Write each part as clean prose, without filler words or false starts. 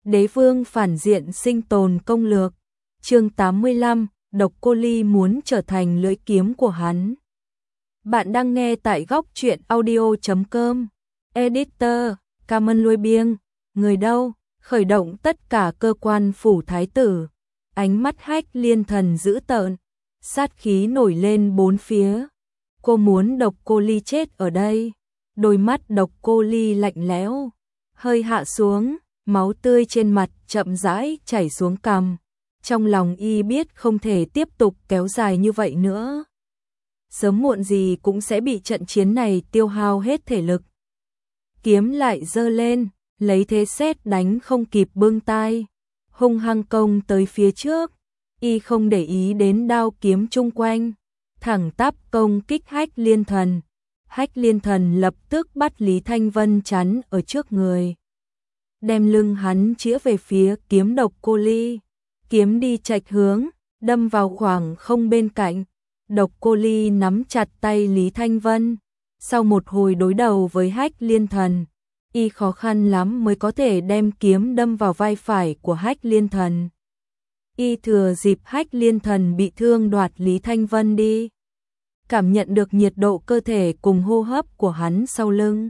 Đế vương phản diện sinh tồn công lược. Chương 85, Độc Cô Ly muốn trở thành lưỡi kiếm của hắn. Bạn đang nghe tại góc truyện audio.com. Editor, cảm ơn Lôi Biêng. Người đâu? Khởi động tất cả cơ quan phủ thái tử. Ánh mắt Hách Liên Thần dữ tợn, sát khí nổi lên bốn phía. Cô muốn Độc Cô Ly chết ở đây. Đôi mắt Độc Cô Ly lạnh lẽo, hơi hạ xuống, máu tươi trên mặt chậm rãi chảy xuống cằm. Trong lòng y biết không thể tiếp tục kéo dài như vậy nữa. Sớm muộn gì cũng sẽ bị trận chiến này tiêu hao hết thể lực. Kiếm lại giơ lên, lấy thế sét đánh không kịp bưng tai, hung hăng công tới phía trước. Y không để ý đến đao kiếm chung quanh, thẳng tắp công kích Hách Liên Thần. Hách Liên Thần lập tức bắt Lý Thanh Vân chắn ở trước người, đem lưng hắn chĩa về phía kiếm Độc Cô Ly. Kiếm đi chệch hướng, đâm vào khoảng không bên cạnh. Độc Cô Ly nắm chặt tay Lý Thanh Vân. Sau một hồi đối đầu với Hách Liên Thần, y khó khăn lắm mới có thể đem kiếm đâm vào vai phải của Hách Liên Thần. Y thừa dịp Hách Liên Thần bị thương đoạt Lý Thanh Vân đi, cảm nhận được nhiệt độ cơ thể cùng hô hấp của hắn sau lưng.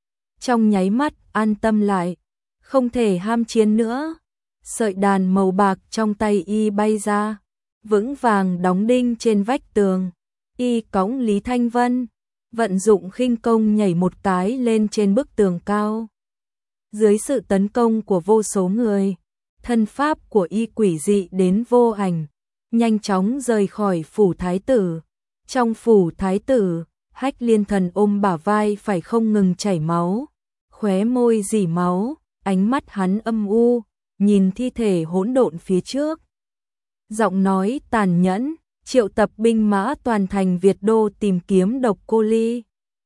Trong nháy mắt an tâm lại, không thể ham chiến nữa. Sợi đàn màu bạc trong tay y bay ra, vững vàng đóng đinh trên vách tường. Y cõng Lý Thanh Vân, vận dụng khinh công nhảy một cái lên trên bức tường cao. Dưới sự tấn công của vô số người, thân pháp của y quỷ dị đến vô ảnh, nhanh chóng rời khỏi phủ thái tử. Trong phủ thái tử, Hách Liên Thần ôm bả vai phải không ngừng chảy máu, khóe môi rỉ máu, ánh mắt hắn âm u, nhìn thi thể hỗn độn phía trước. Giọng nói tàn nhẫn, triệu tập binh mã toàn thành Việt Đô tìm kiếm Độc Cô Ly.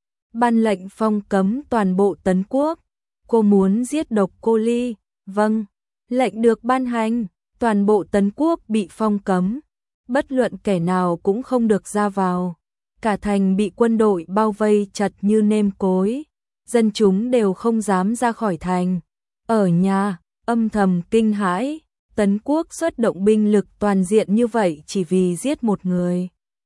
Ban lệnh phong cấm toàn bộ Tấn Quốc. Cô muốn giết Độc Cô Ly? Vâng, lệnh được ban hành, toàn bộ Tấn Quốc bị phong cấm. Bất luận kẻ nào cũng không được ra vào. Cả thành bị quân đội bao vây chặt như nêm cối. Dân chúng đều không dám ra khỏi thành. Ở nhà, âm thầm kinh hãi, Tấn Quốc xuất động binh lực toàn diện như vậy chỉ vì giết một người.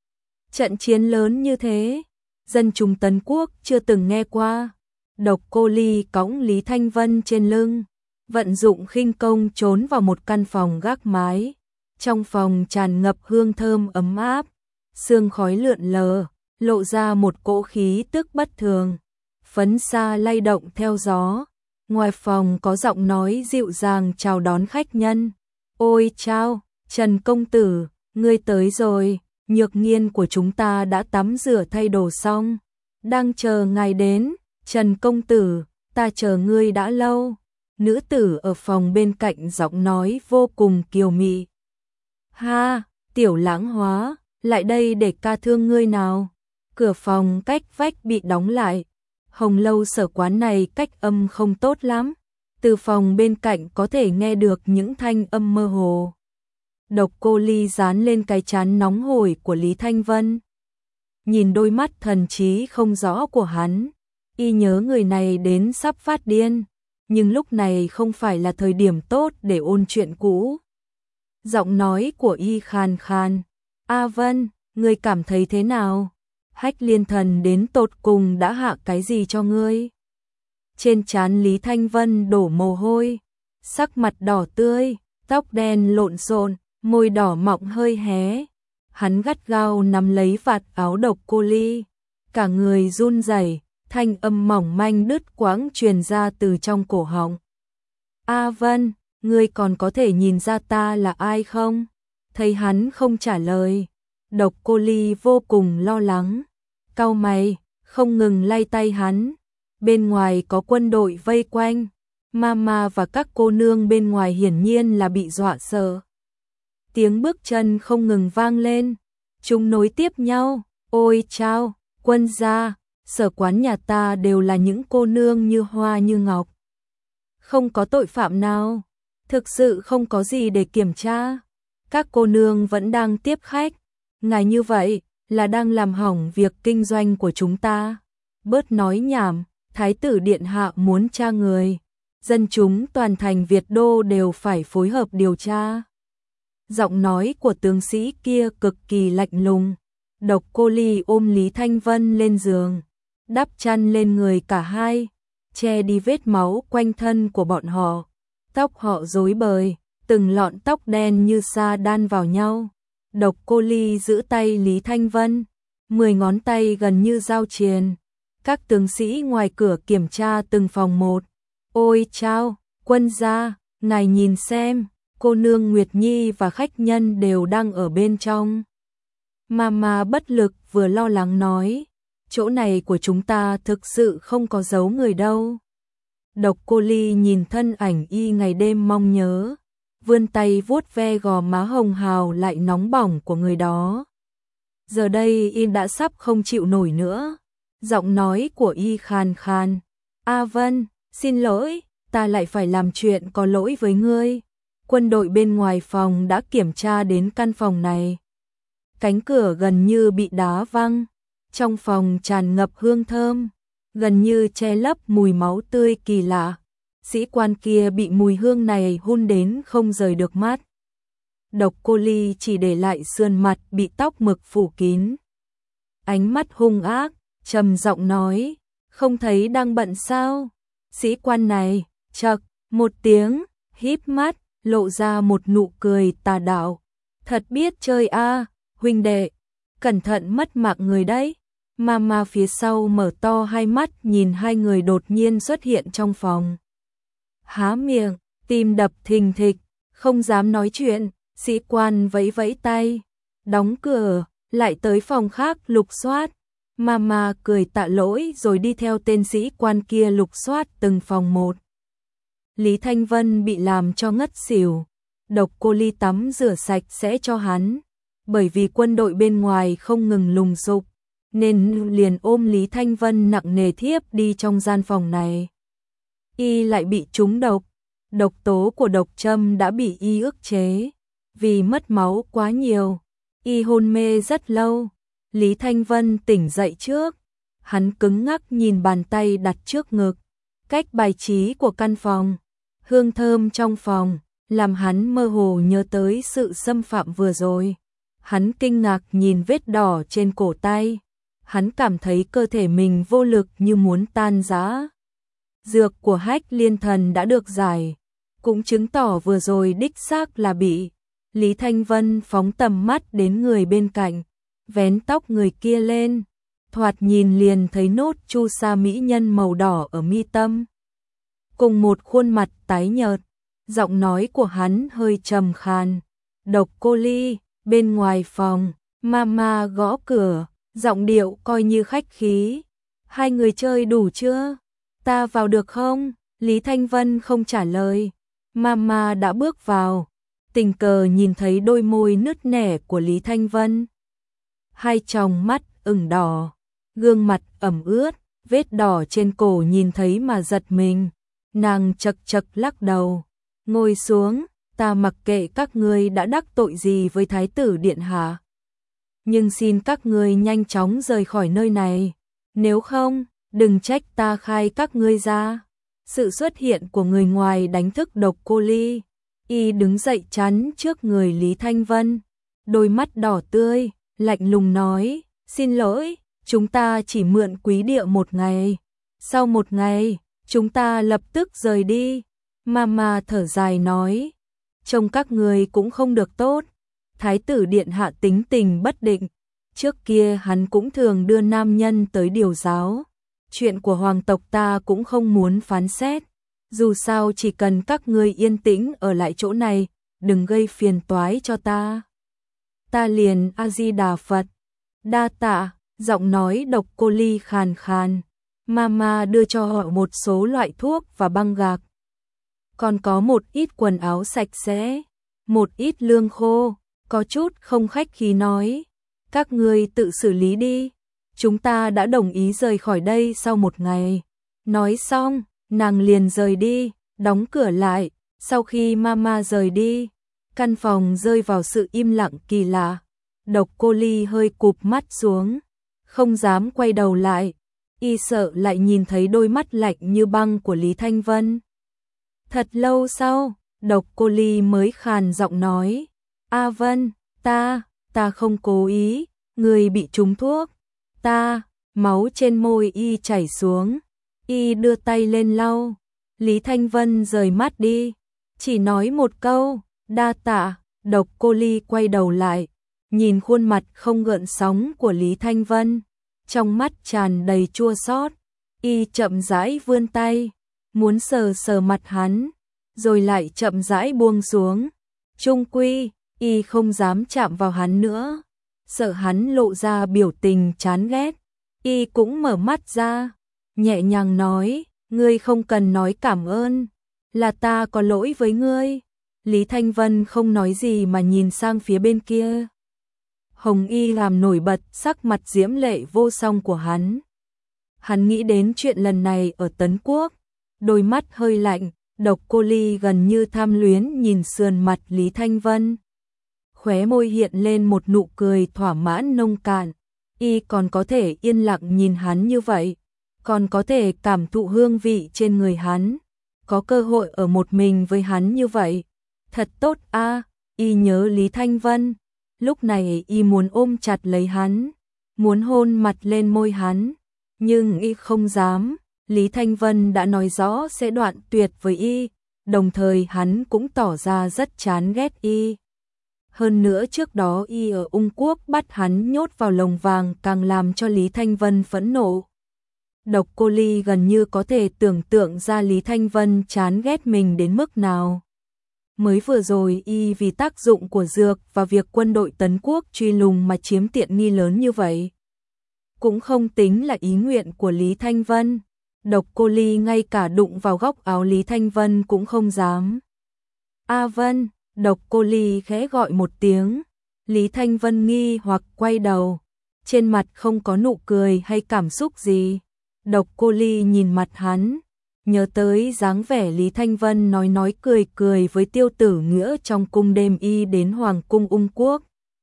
Trận chiến lớn như thế, dân chúng Tấn Quốc chưa từng nghe qua. Độc Cô Ly cõng Lý Thanh Vân trên lưng, vận dụng khinh công trốn vào một căn phòng gác mái. Trong phòng tràn ngập hương thơm ấm áp, sương khói lượn lờ, lộ ra một cỗ khí tức bất thường. Phấn sa lay động theo gió. Ngoài phòng có giọng nói dịu dàng chào đón khách nhân. Ôi chao, Trần Công Tử, ngươi tới rồi, Nhược Nghiên của chúng ta đã tắm rửa thay đồ xong. Đang chờ ngài đến, Trần Công Tử, ta chờ ngươi đã lâu. Nữ tử ở phòng bên cạnh giọng nói vô cùng kiều mị. Ha, Tiểu Lãng Hóa, lại đây để ca thương ngươi nào. Cửa phòng cách vách bị đóng lại. Hồng Lâu Sở quán này cách âm không tốt lắm. Từ phòng bên cạnh có thể nghe được những thanh âm mơ hồ. Độc Cô Ly dán lên cái trán nóng hổi của Lý Thanh Vân. Nhìn đôi mắt thần trí không rõ của hắn, y nhớ người này đến sắp phát điên. Nhưng lúc này không phải là thời điểm tốt để ôn chuyện cũ. Giọng nói của y khàn khàn. A Vân, ngươi cảm thấy thế nào? Hách Liên Thần đến tột cùng đã hạ cái gì cho ngươi? Trên trán Lý Thanh Vân đổ mồ hôi, sắc mặt đỏ tươi, tóc đen lộn xộn, môi đỏ mọng hơi hé. Hắn gắt gao nắm lấy vạt áo Độc Cô Ly, cả người run rẩy, thanh âm mỏng manh đứt quãng truyền ra từ trong cổ họng. A Vân, ngươi còn có thể nhìn ra ta là ai không? Thấy hắn không trả lời, Độc Cô Ly vô cùng lo lắng, cau mày, không ngừng lay tay hắn. Bên ngoài có quân đội vây quanh, Mama và các cô nương bên ngoài hiển nhiên là bị dọa sợ. Tiếng bước chân không ngừng vang lên, chúng nối tiếp nhau. Ôi chao, quân gia, sở quán nhà ta đều là những cô nương như hoa như ngọc. Không có tội phạm nào, thực sự không có gì để kiểm tra. Các cô nương vẫn đang tiếp khách, ngài như vậy là đang làm hỏng việc kinh doanh của chúng ta. Bớt nói nhảm, Thái tử điện hạ muốn tra người. dân chúng toàn thành Việt Đô đều phải phối hợp điều tra. Giọng nói của tướng sĩ kia cực kỳ lạnh lùng. Độc Cô Ly ôm Lý Thanh Vân lên giường, đắp chăn lên người cả hai, che đi vết máu quanh thân của bọn họ. Tóc họ rối bời, từng lọn tóc đen như sa đan vào nhau. Độc Cô Ly giữ tay Lý Thanh Vân, 10 ngón tay gần như giao triền. Các tướng sĩ ngoài cửa kiểm tra từng phòng một. Ôi chao, quân gia, ngài nhìn xem, cô nương Nguyệt Nhi và khách nhân đều đang ở bên trong. Mama bất lực vừa lo lắng nói, chỗ này của chúng ta thực sự không có giấu người đâu. Độc Cô Ly nhìn thân ảnh y ngày đêm mong nhớ, vươn tay vuốt ve gò má hồng hào lại nóng bỏng của người đó. Giờ đây y đã sắp không chịu nổi nữa. Giọng nói của y khàn khàn. A Vân, xin lỗi, ta lại phải làm chuyện có lỗi với ngươi. Quân đội bên ngoài phòng đã kiểm tra đến căn phòng này. Cánh cửa gần như bị đá văng. Trong phòng tràn ngập hương thơm, gần như che lấp mùi máu tươi kỳ lạ. Sĩ quan kia bị mùi hương này hun đến không rời được mắt. Độc Cô Ly chỉ để lại sườn mặt bị tóc mực phủ kín. Ánh mắt hung ác, trầm giọng nói, không thấy đang bận sao? Sĩ quan này, chậc, một tiếng, híp mắt, lộ ra một nụ cười tà đạo. Thật biết chơi a, huynh đệ, cẩn thận mất mạng người đấy. Mama phía sau mở to hai mắt nhìn hai người đột nhiên xuất hiện trong phòng. Há miệng, tim đập thình thịch, không dám nói chuyện. Sĩ quan vẫy vẫy tay, đóng cửa, lại tới phòng khác lục soát. Mama cười tạ lỗi rồi đi theo tên sĩ quan kia lục soát từng phòng một. Lý Thanh Vân bị làm cho ngất xỉu. Độc Cô Ly tắm rửa sạch sẽ cho hắn, bởi vì quân đội bên ngoài không ngừng lùng sục, nên liền ôm Lý Thanh Vân nặng nề thiếp đi trong gian phòng này. Y lại bị trúng độc, độc tố của độc châm đã bị y ức chế. Vì mất máu quá nhiều, y hôn mê rất lâu. Lý Thanh Vân tỉnh dậy trước, hắn cứng ngắc nhìn bàn tay đặt trước ngực, cách bài trí của căn phòng, hương thơm trong phòng, làm hắn mơ hồ nhớ tới sự xâm phạm vừa rồi. Hắn kinh ngạc nhìn vết đỏ trên cổ tay, hắn cảm thấy cơ thể mình vô lực như muốn tan rã. Dược của Hách Liên Thần đã được giải, cũng chứng tỏ vừa rồi đích xác là bị. Lý Thanh Vân phóng tầm mắt đến người bên cạnh, vén tóc người kia lên, thoạt nhìn liền thấy nốt chu sa mỹ nhân màu đỏ ở mi tâm. Cùng một khuôn mặt tái nhợt, giọng nói của hắn hơi trầm khàn. Độc Cô Ly, bên ngoài phòng, Mama gõ cửa, giọng điệu coi như khách khí. Hai người chơi đủ chưa? Ta vào được không? Lý Thanh Vân không trả lời. Mama đã bước vào, tình cờ nhìn thấy đôi môi nứt nẻ của Lý Thanh Vân. Hai tròng mắt ửng đỏ, gương mặt ẩm ướt, vết đỏ trên cổ nhìn thấy mà giật mình. Nàng chật chật lắc đầu, ngồi xuống, ta mặc kệ các ngươi đã đắc tội gì với Thái tử Điện Hạ. Nhưng xin các ngươi nhanh chóng rời khỏi nơi này, nếu không, đừng trách ta khai các ngươi ra. Sự xuất hiện của người ngoài đánh thức Độc Cô Ly. Y đứng dậy chắn trước người Lý Thanh Vân, đôi mắt đỏ tươi, lạnh lùng nói, xin lỗi, chúng ta chỉ mượn quý địa một ngày. Sau một ngày, chúng ta lập tức rời đi. Mama thở dài nói, trông các người cũng không được tốt. Thái tử Điện Hạ tính tình bất định, trước kia hắn cũng thường đưa nam nhân tới điều giáo. Chuyện của hoàng tộc ta cũng không muốn phán xét. Dù sao chỉ cần các ngươi yên tĩnh ở lại chỗ này, đừng gây phiền toái cho ta. Ta liền A-di-đà Phật. Đa tạ, giọng nói Độc Cô Ly khàn khàn. Mama đưa cho họ một số loại thuốc và băng gạc. Còn có một ít quần áo sạch sẽ, một ít lương khô, có chút không khách khí nói. Các ngươi tự xử lý đi, chúng ta đã đồng ý rời khỏi đây sau một ngày. Nói xong, nàng liền rời đi, đóng cửa lại. Sau khi Mama rời đi, căn phòng rơi vào sự im lặng kỳ lạ. Độc Cô Ly hơi cụp mắt xuống, không dám quay đầu lại. Y sợ lại nhìn thấy đôi mắt lạnh như băng của Lý Thanh Vân. Thật lâu sau, Độc Cô Ly mới khàn giọng nói, A Vân, ta không cố ý, người bị trúng thuốc. Máu trên môi y chảy xuống, y đưa tay lên lau. Lý Thanh Vân rời mắt đi, chỉ nói một câu, đa tạ. Độc Cô Ly quay đầu lại, nhìn khuôn mặt không gợn sóng của Lý Thanh Vân, trong mắt tràn đầy chua xót. Y chậm rãi vươn tay, muốn sờ sờ mặt hắn, rồi lại chậm rãi buông xuống. Chung quy, y không dám chạm vào hắn nữa, sợ hắn lộ ra biểu tình chán ghét. Y cũng mở mắt ra, nhẹ nhàng nói, ngươi không cần nói cảm ơn, là ta có lỗi với ngươi. Lý Thanh Vân không nói gì mà nhìn sang phía bên kia. Hồng Y làm nổi bật sắc mặt diễm lệ vô song của hắn. Hắn nghĩ đến chuyện lần này ở Tấn Quốc, đôi mắt hơi lạnh. Độc Cô Ly gần như tham luyến nhìn sườn mặt Lý Thanh Vân. Khóe môi hiện lên một nụ cười thỏa mãn nông cạn. Y còn có thể yên lặng nhìn hắn như vậy, còn có thể cảm thụ hương vị trên người hắn, có cơ hội ở một mình với hắn như vậy. Thật tốt a. Y nhớ Lý Thanh Vân, lúc này y muốn ôm chặt lấy hắn, muốn hôn mặt lên môi hắn, nhưng y không dám. Lý Thanh Vân đã nói rõ sẽ đoạn tuyệt với y, đồng thời hắn cũng tỏ ra rất chán ghét y. Hơn nữa trước đó y ở Ung Quốc bắt hắn nhốt vào lồng vàng càng làm cho Lý Thanh Vân phẫn nộ. Độc Cô Ly gần như có thể tưởng tượng ra Lý Thanh Vân chán ghét mình đến mức nào. Mới vừa rồi y vì tác dụng của dược và việc quân đội Tấn Quốc truy lùng mà chiếm tiện nghi lớn như vậy. Cũng không tính là ý nguyện của Lý Thanh Vân. Độc Cô Ly ngay cả đụng vào góc áo Lý Thanh Vân cũng không dám. A Vân, Độc Cô Ly khẽ gọi một tiếng. Lý Thanh Vân nghi hoặc quay đầu, trên mặt không có nụ cười hay cảm xúc gì. Độc Cô Ly nhìn mặt hắn, nhớ tới dáng vẻ Lý Thanh Vân nói cười với Tiêu Tử Nghĩa trong cung đêm y đến Hoàng cung Ung Quốc.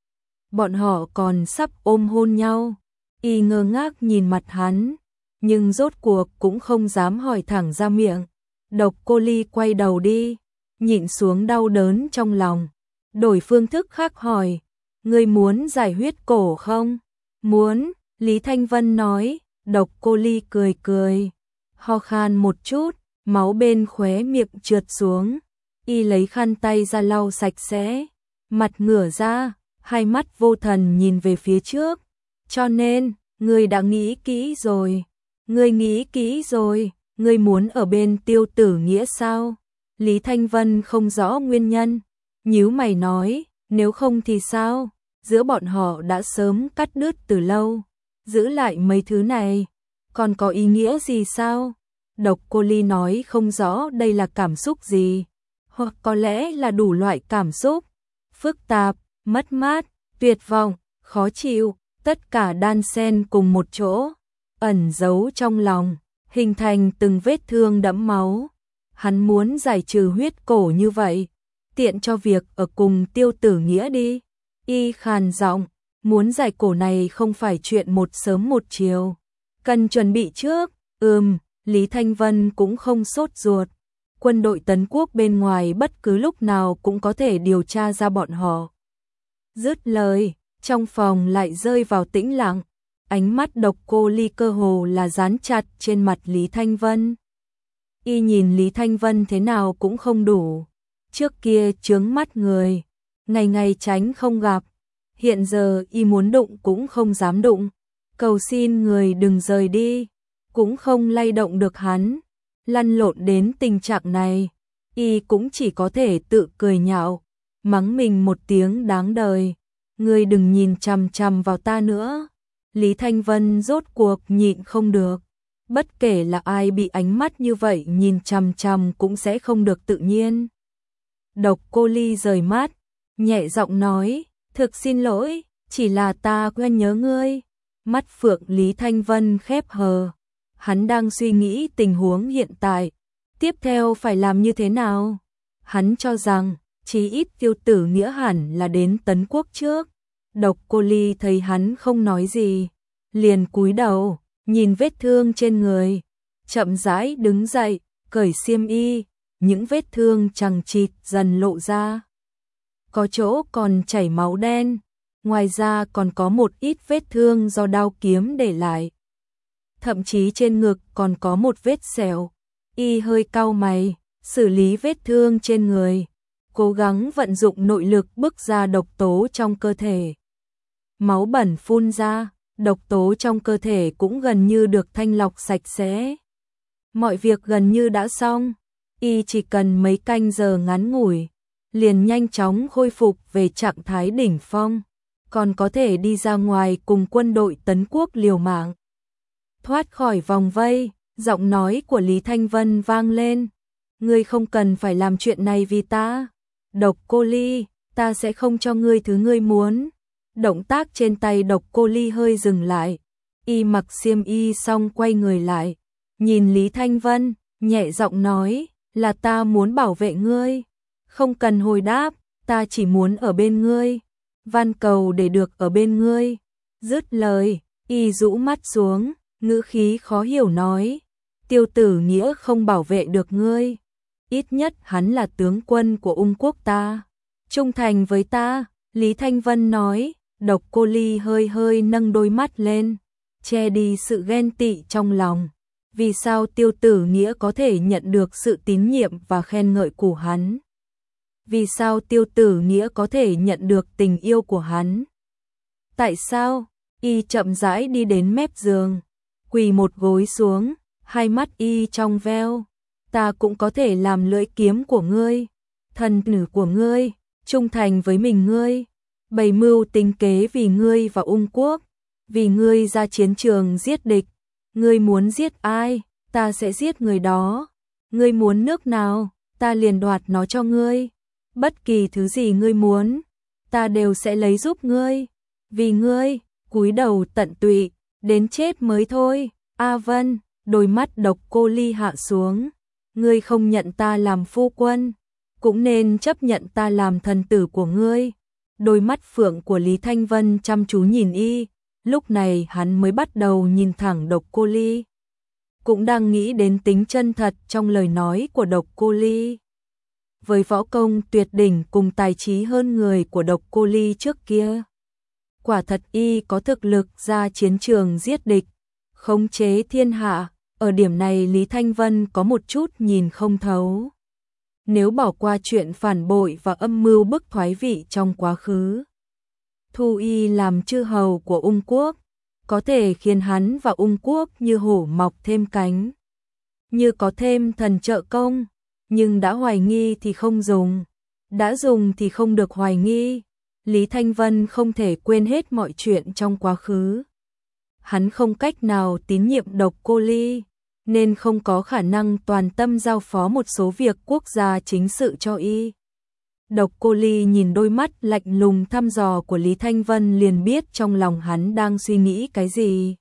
Bọn họ còn sắp ôm hôn nhau, y ngơ ngác nhìn mặt hắn, nhưng rốt cuộc cũng không dám hỏi thẳng ra miệng. Độc Cô Ly quay đầu đi, nhịn xuống đau đớn trong lòng, đổi phương thức khác hỏi, ngươi muốn giải huyết cổ không? Muốn, Lý Thanh Vân nói. Độc Cô Ly cười, ho khan một chút, máu bên khóe miệng trượt xuống. Y lấy khăn tay ra lau sạch sẽ, mặt ngửa ra, hai mắt vô thần nhìn về phía trước. Cho nên, ngươi đã nghĩ kỹ rồi. Ngươi nghĩ kỹ rồi, ngươi muốn ở bên Tiêu Tử Nghĩa sao? Lý Thanh Vân không rõ nguyên nhân, nhíu mày nói, nếu không thì sao? Giữa bọn họ đã sớm cắt đứt từ lâu, giữ lại mấy thứ này, còn có ý nghĩa gì sao? Độc Cô Ly nói không rõ đây là cảm xúc gì, hoặc có lẽ là đủ loại cảm xúc, phức tạp, mất mát, tuyệt vọng, khó chịu, tất cả đan xen cùng một chỗ, ẩn giấu trong lòng, hình thành từng vết thương đẫm máu. Hắn muốn giải trừ huyết cổ như vậy, tiện cho việc ở cùng Tiêu Tử Nghĩa đi. Y khàn giọng, muốn giải cổ này không phải chuyện một sớm một chiều, cần chuẩn bị trước. Lý Thanh Vân cũng không sốt ruột. Quân đội Tấn Quốc bên ngoài bất cứ lúc nào cũng có thể điều tra ra bọn họ. Dứt lời, trong phòng lại rơi vào tĩnh lặng. Ánh mắt Độc Cô Ly cơ hồ là dán chặt trên mặt Lý Thanh Vân. Y nhìn Lý Thanh Vân thế nào cũng không đủ. Trước kia chướng mắt người, ngày ngày tránh không gặp. Hiện giờ y muốn đụng cũng không dám đụng. Cầu xin người đừng rời đi, cũng không lay động được hắn. Lăn lộn đến tình trạng này, y cũng chỉ có thể tự cười nhạo, mắng mình một tiếng đáng đời. Ngươi đừng nhìn chằm chằm vào ta nữa. Lý Thanh Vân rốt cuộc nhịn không được. Bất kể là ai bị ánh mắt như vậy nhìn chằm chằm cũng sẽ không được tự nhiên. Độc Cô Ly rời mắt, nhẹ giọng nói, thực xin lỗi, chỉ là ta quen nhớ ngươi. Mắt phượng Lý Thanh Vân khép hờ. Hắn đang suy nghĩ tình huống hiện tại, tiếp theo phải làm như thế nào. Hắn cho rằng, chí ít Tiêu Tử Nghĩa hẳn là đến Tấn Quốc trước. Độc Cô Ly thấy hắn không nói gì, liền cúi đầu, nhìn vết thương trên người, chậm rãi đứng dậy, cởi xiêm y, những vết thương chằng chịt dần lộ ra. Có chỗ còn chảy máu đen, ngoài ra còn có một ít vết thương do đao kiếm để lại. Thậm chí trên ngực còn có một vết sẹo. Y hơi cau mày, xử lý vết thương trên người, cố gắng vận dụng nội lực bức ra độc tố trong cơ thể. Máu bẩn phun ra, độc tố trong cơ thể cũng gần như được thanh lọc sạch sẽ. Mọi việc gần như đã xong, y chỉ cần mấy canh giờ ngắn ngủi, liền nhanh chóng khôi phục về trạng thái đỉnh phong, còn có thể đi ra ngoài cùng quân đội Tấn Quốc liều mạng. Thoát khỏi vòng vây, giọng nói của Lý Thanh Vân vang lên. Ngươi không cần phải làm chuyện này vì ta. Độc Cô Ly, ta sẽ không cho ngươi thứ ngươi muốn. Động tác trên tay Độc Cô Ly hơi dừng lại. Y mặc xiêm y xong quay người lại. Nhìn Lý Thanh Vân, nhẹ giọng nói, là ta muốn bảo vệ ngươi. Không cần hồi đáp, ta chỉ muốn ở bên ngươi. Van cầu để được ở bên ngươi. Dứt lời, y rũ mắt xuống, ngữ khí khó hiểu nói. Tiêu Tử Nghĩa không bảo vệ được ngươi. Ít nhất hắn là tướng quân của Ung quốc ta. Trung thành với ta, Lý Thanh Vân nói. Độc Cô Ly hơi hơi nâng đôi mắt lên, che đi sự ghen tị trong lòng. Vì sao Tiêu Tử Nghĩa có thể nhận được sự tín nhiệm và khen ngợi của hắn? Vì sao Tiêu Tử Nghĩa có thể nhận được tình yêu của hắn? Tại sao? Y chậm rãi đi đến mép giường, quỳ một gối xuống, hai mắt y trong veo. Ta cũng có thể làm lưỡi kiếm của ngươi, thần nữ của ngươi, trung thành với mình ngươi, bày mưu tính kế vì ngươi và Ung quốc, vì ngươi ra chiến trường giết địch. Ngươi muốn giết ai, ta sẽ giết người đó. Ngươi muốn nước nào, ta liền đoạt nó cho ngươi. Bất kỳ thứ gì ngươi muốn, ta đều sẽ lấy giúp ngươi. Vì ngươi, cúi đầu tận tụy, đến chết mới thôi. A Vân, đôi mắt Độc Cô Ly hạ xuống. Ngươi không nhận ta làm phu quân, cũng nên chấp nhận ta làm thần tử của ngươi. Đôi mắt phượng của Lý Thanh Vân chăm chú nhìn y. Lúc này hắn mới bắt đầu nhìn thẳng Độc Cô Ly. Cũng đang nghĩ đến tính chân thật trong lời nói của Độc Cô Ly. Với võ công tuyệt đỉnh cùng tài trí hơn người của Độc Cô Ly trước kia, quả thật y có thực lực ra chiến trường giết địch, khống chế thiên hạ. Ở điểm này Lý Thanh Vân có một chút nhìn không thấu. Nếu bỏ qua chuyện phản bội và âm mưu bức thoái vị trong quá khứ, thu y làm chư hầu của Ung quốc, có thể khiến hắn và Ung quốc như hổ mọc thêm cánh, như có thêm thần trợ công. Nhưng đã hoài nghi thì không dùng, đã dùng thì không được hoài nghi. Lý Thanh Vân không thể quên hết mọi chuyện trong quá khứ. Hắn không cách nào tín nhiệm Độc Cô Ly, nên không có khả năng toàn tâm giao phó một số việc quốc gia chính sự cho y. Độc Cô Ly nhìn đôi mắt lạnh lùng thăm dò của Lý Thanh Vân liền biết trong lòng hắn đang suy nghĩ cái gì.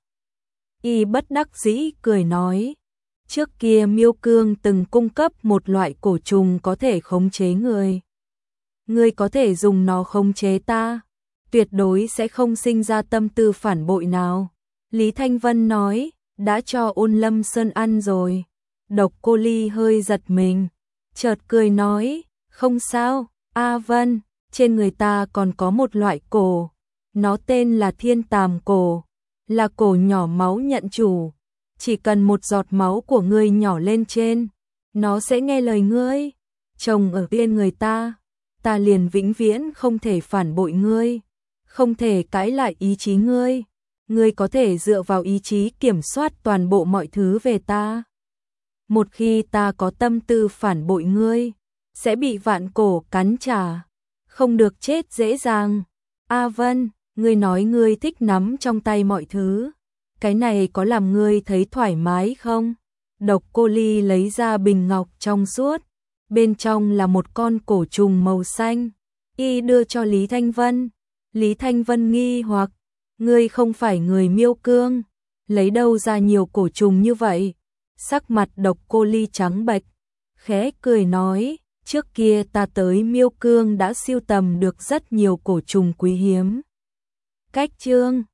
Y bất đắc dĩ cười nói, trước kia Miêu Cương từng cung cấp một loại cổ trùng có thể khống chế người. Ngươi có thể dùng nó khống chế ta, tuyệt đối sẽ không sinh ra tâm tư phản bội nào. Lý Thanh Vân nói, đã cho Ôn Lâm Sơn ăn rồi. Độc Cô Ly hơi giật mình, chợt cười nói, không sao, A Vân, trên người ta còn có một loại cổ, nó tên là Thiên Tàm cổ, là cổ nhỏ máu nhận chủ. Chỉ cần một giọt máu của ngươi nhỏ lên trên, nó sẽ nghe lời ngươi. Chồng ở bên người ta, ta liền vĩnh viễn không thể phản bội ngươi, không thể cãi lại ý chí ngươi. Ngươi có thể dựa vào ý chí kiểm soát toàn bộ mọi thứ về ta. Một khi ta có tâm tư phản bội ngươi, sẽ bị vạn cổ cắn trả, không được chết dễ dàng. A Vân, ngươi nói ngươi thích nắm trong tay mọi thứ, cái này có làm ngươi thấy thoải mái không? Độc Cô Ly lấy ra bình ngọc trong suốt, bên trong là một con cổ trùng màu xanh, y đưa cho Lý Thanh Vân. Lý Thanh Vân nghi hoặc, ngươi không phải người Miêu Cương, lấy đâu ra nhiều cổ trùng như vậy? Sắc mặt Độc Cô Ly trắng bệch, khẽ cười nói, trước kia ta tới Miêu Cương đã sưu tầm được rất nhiều cổ trùng quý hiếm. Cách chương